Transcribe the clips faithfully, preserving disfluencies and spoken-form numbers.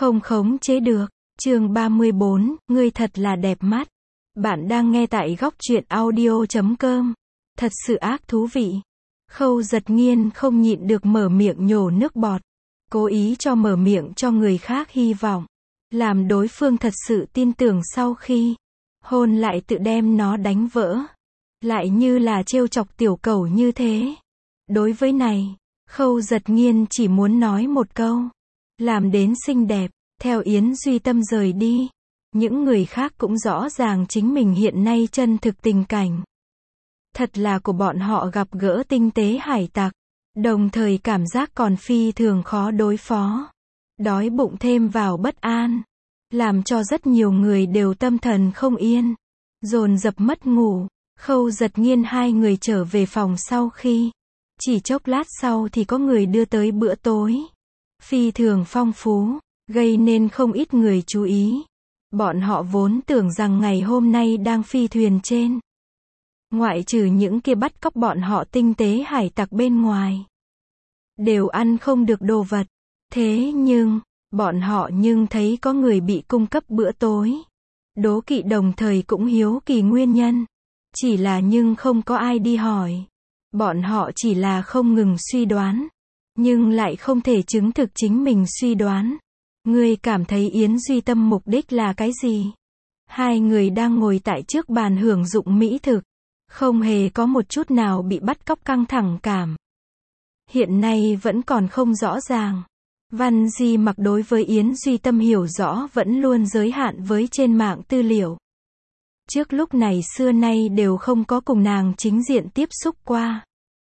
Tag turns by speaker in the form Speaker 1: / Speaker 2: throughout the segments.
Speaker 1: Không khống chế được. Chương ba mươi bốn, ngươi thật là đẹp mắt. Bạn đang nghe tại góc truyện audio chấm com. Thật sự ác thú vị. Khâu Giật Nghiên không nhịn được mở miệng nhổ nước bọt. Cố ý cho mở miệng cho người khác hy vọng. Làm đối phương thật sự tin tưởng sau khi hôn lại tự đem nó đánh vỡ. Lại như là trêu chọc tiểu cẩu như thế. Đối với này, Khâu Giật Nghiên chỉ muốn nói một câu. Làm đến xinh đẹp. Theo Yến Duy Tâm rời đi, những người khác cũng rõ ràng chính mình hiện nay chân thực tình cảnh. Thật là của bọn họ gặp gỡ tinh tế hải tặc, đồng thời cảm giác còn phi thường khó đối phó. Đói bụng thêm vào bất an, làm cho rất nhiều người đều tâm thần không yên, dồn dập mất ngủ. Khâu Giật Nghiên hai người trở về phòng sau khi, chỉ chốc lát sau thì có người đưa tới bữa tối. Phi thường phong phú. Gây nên không ít người chú ý. Bọn họ vốn tưởng rằng ngày hôm nay đang phi thuyền trên. Ngoại trừ những kia bắt cóc bọn họ tinh tế hải tặc bên ngoài. Đều ăn không được đồ vật. Thế nhưng, bọn họ nhưng thấy có người bị cung cấp bữa tối. Đố kỵ đồng thời cũng hiếu kỳ nguyên nhân. Chỉ là nhưng không có ai đi hỏi. Bọn họ chỉ là không ngừng suy đoán. Nhưng lại không thể chứng thực chính mình suy đoán. Ngươi cảm thấy Yến Duy Tâm mục đích là cái gì? Hai người đang ngồi tại trước bàn hưởng dụng mỹ thực. Không hề có một chút nào bị bắt cóc căng thẳng cảm. Hiện nay vẫn còn không rõ ràng. Văn Di Mặc đối với Yến Duy Tâm hiểu rõ vẫn luôn giới hạn với trên mạng tư liệu. Trước lúc này xưa nay đều không có cùng nàng chính diện tiếp xúc qua.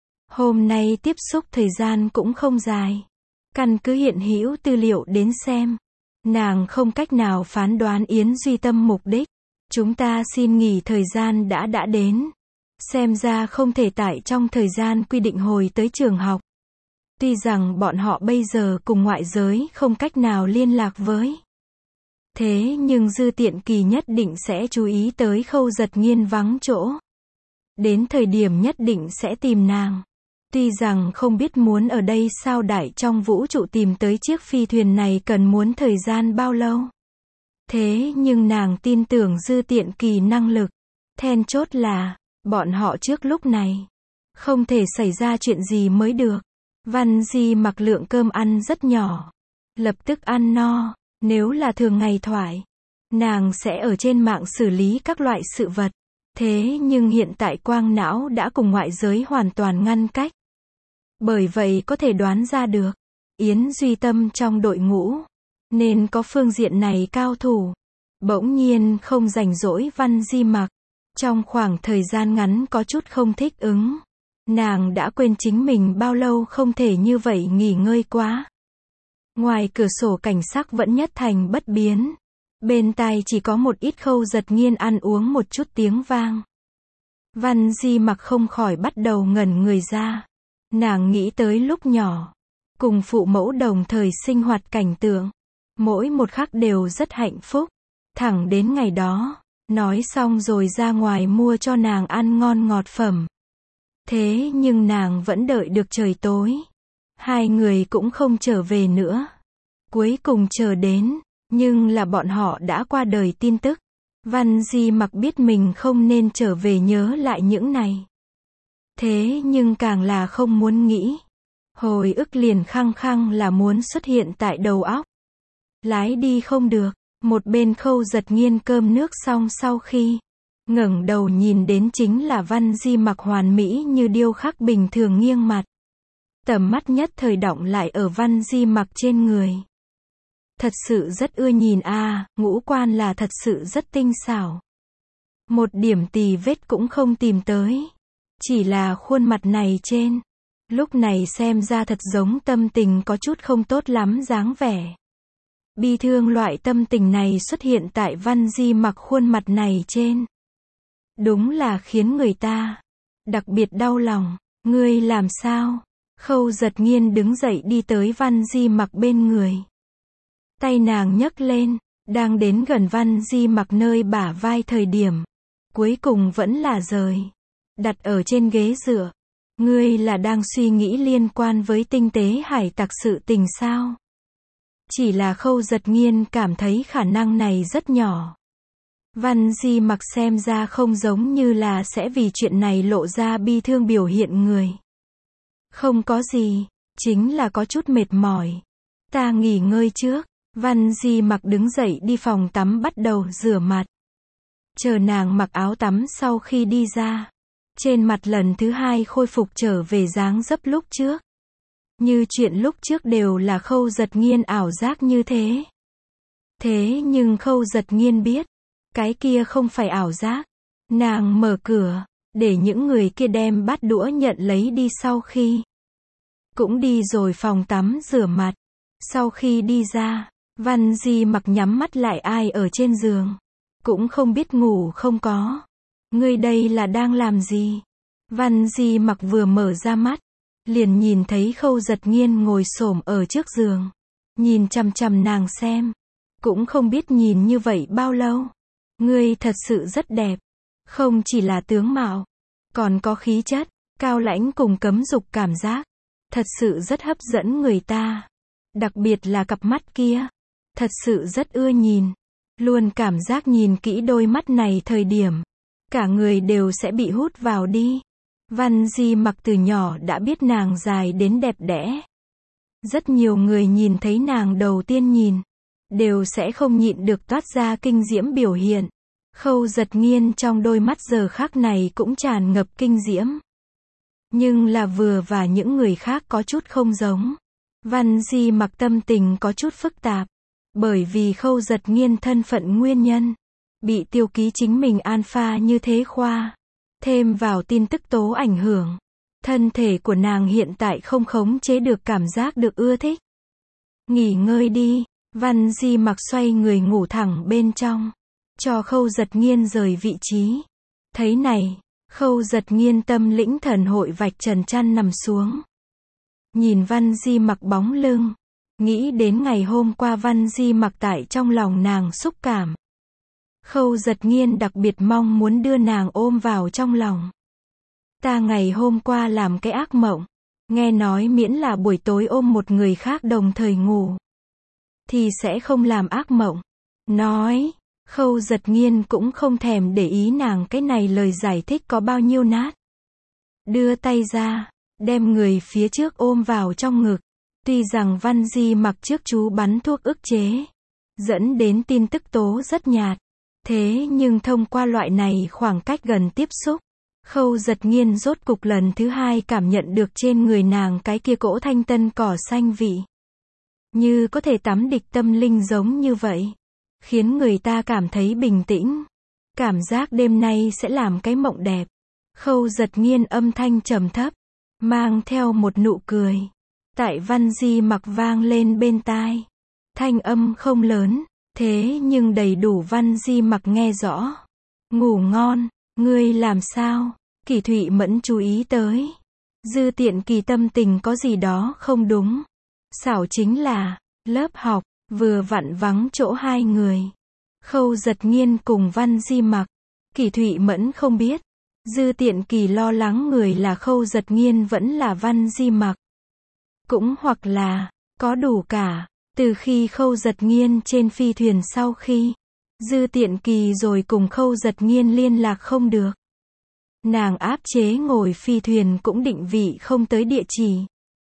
Speaker 1: Hôm nay tiếp xúc thời gian cũng không dài. Căn cứ hiện hữu tư liệu đến xem, nàng không cách nào phán đoán Yến Duy Tâm mục đích. Chúng ta xin nghỉ thời gian đã đã đến. Xem ra không thể tại trong thời gian quy định hồi tới trường học. Tuy rằng bọn họ bây giờ cùng ngoại giới không cách nào liên lạc với. Thế nhưng Dư Tiện Kỳ nhất định sẽ chú ý tới Khâu Giật Nghiên vắng chỗ. Đến thời điểm nhất định sẽ tìm nàng. Tuy rằng không biết muốn ở đây sao đại trong vũ trụ tìm tới chiếc phi thuyền này cần muốn thời gian bao lâu. Thế nhưng nàng tin tưởng Dư Tiện Kỳ năng lực. Then chốt là, bọn họ trước lúc này, không thể xảy ra chuyện gì mới được. Văn Di Mặc lượng cơm ăn rất nhỏ. Lập tức ăn no. Nếu là thường ngày thoại, nàng sẽ ở trên mạng xử lý các loại sự vật. Thế nhưng hiện tại quang não đã cùng ngoại giới hoàn toàn ngăn cách. Bởi vậy có thể đoán ra được, Yến Duy Tâm trong đội ngũ, nên có phương diện này cao thủ. Bỗng nhiên không rảnh rỗi Văn Di Mặc. Trong khoảng thời gian ngắn có chút không thích ứng. Nàng đã quên chính mình bao lâu không thể như vậy nghỉ ngơi quá. Ngoài cửa sổ cảnh sắc vẫn nhất thành bất biến. Bên tai chỉ có một ít Khâu Giật Nghiên ăn uống một chút tiếng vang. Văn Di Mặc không khỏi bắt đầu ngẩn người ra. Nàng nghĩ tới lúc nhỏ, cùng phụ mẫu đồng thời sinh hoạt cảnh tượng. Mỗi một khắc đều rất hạnh phúc. Thẳng đến ngày đó, nói xong rồi ra ngoài mua cho nàng ăn ngon ngọt phẩm. Thế nhưng nàng vẫn đợi được trời tối. Hai người cũng không trở về nữa. Cuối cùng chờ đến, nhưng là bọn họ đã qua đời tin tức. Văn Di Mặc biết mình không nên trở về nhớ lại những này. Thế nhưng càng là không muốn nghĩ. Hồi ức liền khăng khăng là muốn xuất hiện tại đầu óc. Lái đi không được. Một bên Khâu Giật Nghiên cơm nước xong sau khi ngẩng đầu nhìn đến chính là Văn Di Mặc hoàn mỹ như điêu khắc bình thường nghiêng mặt. Tầm mắt nhất thời đọng lại ở Văn Di Mặc trên người. Thật sự rất ưa nhìn a, à, ngũ quan là thật sự rất tinh xảo. Một điểm tì vết cũng không tìm tới. Chỉ là khuôn mặt này trên, lúc này xem ra thật giống tâm tình có chút không tốt lắm dáng vẻ. Bi thương loại tâm tình này xuất hiện tại Văn Di Mặc khuôn mặt này trên. Đúng là khiến người ta đặc biệt đau lòng. Ngươi làm sao? Khâu Giật Nghiên đứng dậy đi tới Văn Di Mặc bên người. Tay nàng nhấc lên, đang đến gần Văn Di Mặc nơi bả vai thời điểm. Cuối cùng vẫn là rời. Đặt ở trên ghế dựa. Ngươi là đang suy nghĩ liên quan với tinh tế hải tặc sự tình sao? Chỉ là Khâu Giật Nghiên cảm thấy khả năng này rất nhỏ. Văn Di Mặc xem ra không giống như là sẽ vì chuyện này lộ ra bi thương biểu hiện người. Không có gì, chính là có chút mệt mỏi. Ta nghỉ ngơi trước. Văn Di Mặc đứng dậy đi phòng tắm bắt đầu rửa mặt. Chờ nàng mặc áo tắm sau khi đi ra. Trên mặt lần thứ hai khôi phục trở về dáng dấp lúc trước. Như chuyện lúc trước đều là Khâu Giật Nghiên ảo giác như thế. Thế nhưng Khâu Giật Nghiên biết, cái kia không phải ảo giác. Nàng mở cửa, để những người kia đem bát đũa nhận lấy đi sau khi. Cũng đi rồi phòng tắm rửa mặt. Sau khi đi ra, Văn Di Mặc nhắm mắt lại ai ở trên giường. Cũng không biết ngủ không có. Ngươi đây là đang làm gì? Văn Di Mặc vừa mở ra mắt. Liền nhìn thấy Khâu Giật Nghiên ngồi xổm ở trước giường. Nhìn chằm chằm nàng xem. Cũng không biết nhìn như vậy bao lâu. Ngươi thật sự rất đẹp. Không chỉ là tướng mạo. Còn có khí chất, cao lãnh cùng cấm dục cảm giác. Thật sự rất hấp dẫn người ta. Đặc biệt là cặp mắt kia. Thật sự rất ưa nhìn. Luôn cảm giác nhìn kỹ đôi mắt này thời điểm. Cả người đều sẽ bị hút vào đi. Văn Di Mặc từ nhỏ đã biết nàng dài đến đẹp đẽ. Rất nhiều người nhìn thấy nàng đầu tiên nhìn. Đều sẽ không nhịn được toát ra kinh diễm biểu hiện. Khâu Giật Nghiên trong đôi mắt giờ khắc này cũng tràn ngập kinh diễm. Nhưng là vừa và những người khác có chút không giống. Văn Di Mặc tâm tình có chút phức tạp. Bởi vì Khâu Giật Nghiên thân phận nguyên nhân. Bị tiêu ký chính mình alpha như thế khoa. Thêm vào tin tức tố ảnh hưởng. Thân thể của nàng hiện tại không khống chế được cảm giác được ưa thích. Nghỉ ngơi đi. Văn Di Mặc xoay người ngủ thẳng bên trong. Cho Khâu Giật Nghiên rời vị trí. Thấy này, Khâu Giật Nghiên tâm lĩnh thần hội vạch trần chăn nằm xuống. Nhìn Văn Di Mặc bóng lưng. Nghĩ đến ngày hôm qua Văn Di Mặc tại trong lòng nàng xúc cảm. Khâu Giật Nghiên đặc biệt mong muốn đưa nàng ôm vào trong lòng. Ta ngày hôm qua làm cái ác mộng. Nghe nói miễn là buổi tối ôm một người khác đồng thời ngủ. Thì sẽ không làm ác mộng. Nói, Khâu Giật Nghiên cũng không thèm để ý nàng cái này lời giải thích có bao nhiêu nát. Đưa tay ra, đem người phía trước ôm vào trong ngực. Tuy rằng Văn Di Mặc trước chú bắn thuốc ức chế. Dẫn đến tin tức tố rất nhạt. Thế nhưng thông qua loại này khoảng cách gần tiếp xúc. Khâu Giật Nghiên rốt cục lần thứ hai cảm nhận được trên người nàng cái kia cỗ thanh tân cỏ xanh vị. Như có thể tắm địch tâm linh giống như vậy. Khiến người ta cảm thấy bình tĩnh. Cảm giác đêm nay sẽ làm cái mộng đẹp. Khâu Giật Nghiên âm thanh trầm thấp. Mang theo một nụ cười. Tại Văn Di Mặc vang lên bên tai. Thanh âm không lớn. Thế nhưng đầy đủ Văn Di Mặc nghe rõ. Ngủ ngon. Ngươi làm sao? Kỳ Thụy Mẫn chú ý tới. Dư Tiện Kỳ tâm tình có gì đó không đúng. Xảo chính là, lớp học, vừa vặn vắng chỗ hai người. Khâu Giật Nghiên cùng Văn Di Mặc. Kỳ Thụy Mẫn không biết. Dư Tiện Kỳ lo lắng người là Khâu Giật Nghiên vẫn là Văn Di Mặc. Cũng hoặc là, có đủ cả. Từ khi Khâu Giật Nghiên trên phi thuyền sau khi. Dư Tiện Kỳ rồi cùng Khâu Giật Nghiên liên lạc không được. Nàng áp chế ngồi phi thuyền cũng định vị không tới địa chỉ.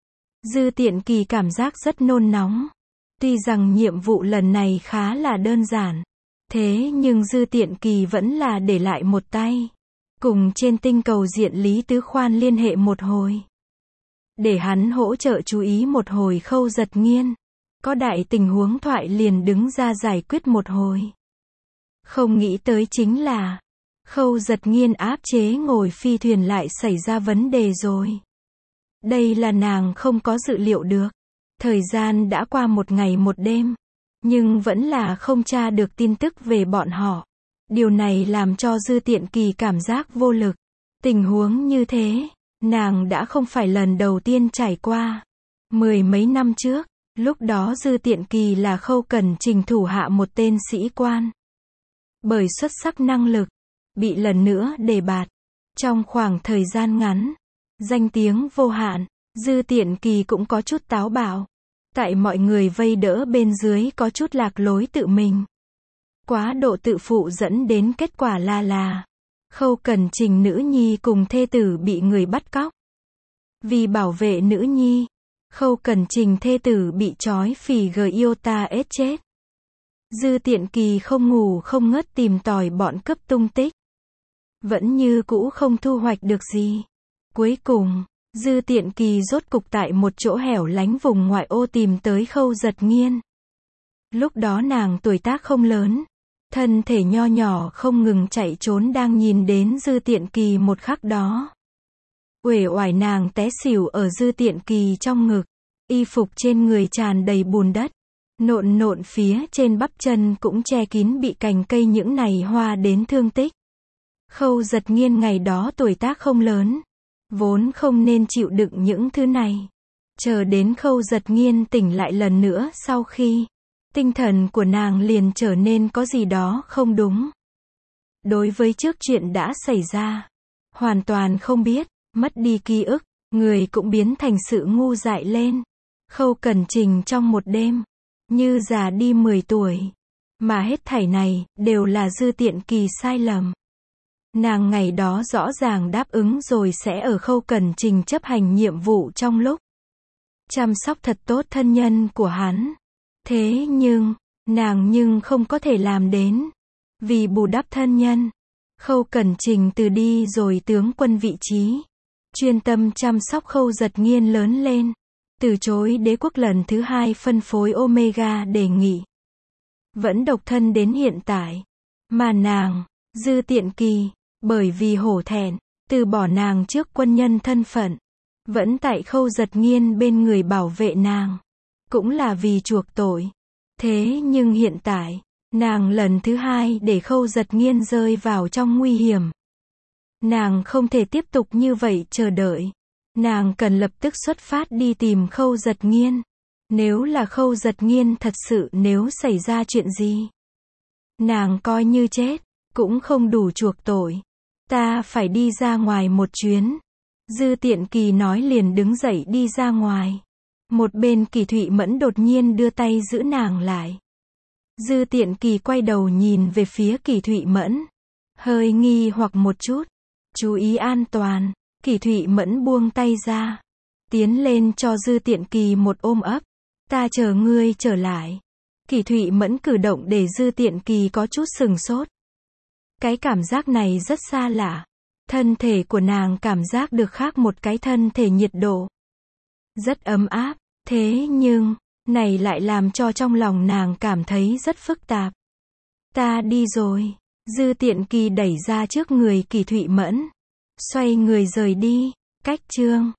Speaker 1: Dư Tiện Kỳ cảm giác rất nôn nóng. Tuy rằng nhiệm vụ lần này khá là đơn giản. Thế nhưng Dư Tiện Kỳ vẫn là để lại một tay. Cùng trên tinh cầu diện Lý Tứ Khoan liên hệ một hồi. Để hắn hỗ trợ chú ý một hồi Khâu Giật Nghiên. Có đại tình huống thoại liền đứng ra giải quyết một hồi. Không nghĩ tới chính là. Khâu Giật Nghiên áp chế ngồi phi thuyền lại xảy ra vấn đề rồi. Đây là nàng không có dự liệu được. Thời gian đã qua một ngày một đêm. Nhưng vẫn là không tra được tin tức về bọn họ. Điều này làm cho Dư Tiện Kỳ cảm giác vô lực. Tình huống như thế, nàng đã không phải lần đầu tiên trải qua. Mười mấy năm trước, lúc đó Dư Tiện Kỳ là Khâu Cẩn Trình thủ hạ một tên sĩ quan. Bởi xuất sắc năng lực, bị lần nữa đề bạt. Trong khoảng thời gian ngắn, danh tiếng vô hạn, Dư Tiện Kỳ cũng có chút táo bạo. Tại mọi người vây đỡ bên dưới có chút lạc lối tự mình. Quá độ tự phụ dẫn đến kết quả là là Khâu Cẩn Trình nữ nhi cùng thê tử bị người bắt cóc. Vì bảo vệ nữ nhi, Khâu Cẩn Trình thê tử bị trói phì Giota ết chết. Dư Tiện Kỳ không ngủ không ngớt tìm tòi bọn cướp tung tích. Vẫn như cũ không thu hoạch được gì. Cuối cùng, Dư Tiện Kỳ rốt cục tại một chỗ hẻo lánh vùng ngoại ô tìm tới Khâu Giật Nghiên. Lúc đó nàng tuổi tác không lớn, thân thể nho nhỏ không ngừng chạy trốn đang nhìn đến Dư Tiện Kỳ một khắc đó. Uể oải nàng té xỉu ở Dư Tiện Kỳ trong ngực, y phục trên người tràn đầy bùn đất, nộn nộn phía trên bắp chân cũng che kín bị cành cây những này hoa đến thương tích. Khâu Giật Nghiên ngày đó tuổi tác không lớn, vốn không nên chịu đựng những thứ này. Chờ đến Khâu Giật Nghiên tỉnh lại lần nữa sau khi, tinh thần của nàng liền trở nên có gì đó không đúng. Đối với trước chuyện đã xảy ra, hoàn toàn không biết, mất đi ký ức, người cũng biến thành sự ngu dại lên. Khâu Cẩn Trình trong một đêm, như già đi mười tuổi. Mà hết thảy này, đều là Dư Tiện Kỳ sai lầm. Nàng ngày đó rõ ràng đáp ứng rồi sẽ ở Khâu Cẩn Trình chấp hành nhiệm vụ trong lúc chăm sóc thật tốt thân nhân của hắn. Thế nhưng, nàng nhưng không có thể làm đến. Vì bù đắp thân nhân, Khâu Cẩn Trình từ đi rồi tướng quân vị trí, chuyên tâm chăm sóc Khâu Giật Nghiên lớn lên, từ chối đế quốc lần thứ hai phân phối Omega đề nghị. Vẫn độc thân đến hiện tại. Mà nàng, Dư Tiện Kỳ, bởi vì hổ thẹn, từ bỏ nàng trước quân nhân thân phận, vẫn tại Khâu Giật Nghiên bên người bảo vệ nàng. Cũng là vì chuộc tội. Thế nhưng hiện tại, nàng lần thứ hai để Khâu Giật Nghiên rơi vào trong nguy hiểm. Nàng không thể tiếp tục như vậy chờ đợi. Nàng cần lập tức xuất phát đi tìm Khâu Giật Nghiên. Nếu là Khâu Giật Nghiên thật sự nếu xảy ra chuyện gì, nàng coi như chết, cũng không đủ chuộc tội. Ta phải đi ra ngoài một chuyến. Dư Tiện Kỳ nói liền đứng dậy đi ra ngoài. Một bên Kỳ Thụy Mẫn đột nhiên đưa tay giữ nàng lại. Dư Tiện Kỳ quay đầu nhìn về phía Kỳ Thụy Mẫn, hơi nghi hoặc một chút. Chú ý an toàn. Kỳ Thụy Mẫn buông tay ra, tiến lên cho Dư Tiện Kỳ một ôm ấp. Ta chờ ngươi trở lại. Kỳ Thụy Mẫn cử động để Dư Tiện Kỳ có chút sừng sốt. Cái cảm giác này rất xa lạ. Thân thể của nàng cảm giác được khác một cái thân thể nhiệt độ. Rất ấm áp. Thế nhưng, này lại làm cho trong lòng nàng cảm thấy rất phức tạp. Ta đi rồi. Dư Tiện Kỳ đẩy ra trước người Kỳ Thụy Mẫn, xoay người rời đi. Cách chương